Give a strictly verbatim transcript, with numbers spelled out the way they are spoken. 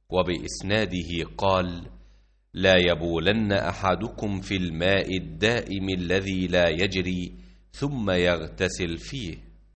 وبإسناده قال: لا يبولن أحدكم في الماء الدائم الذي لا يجري ثم يغتسل فيه.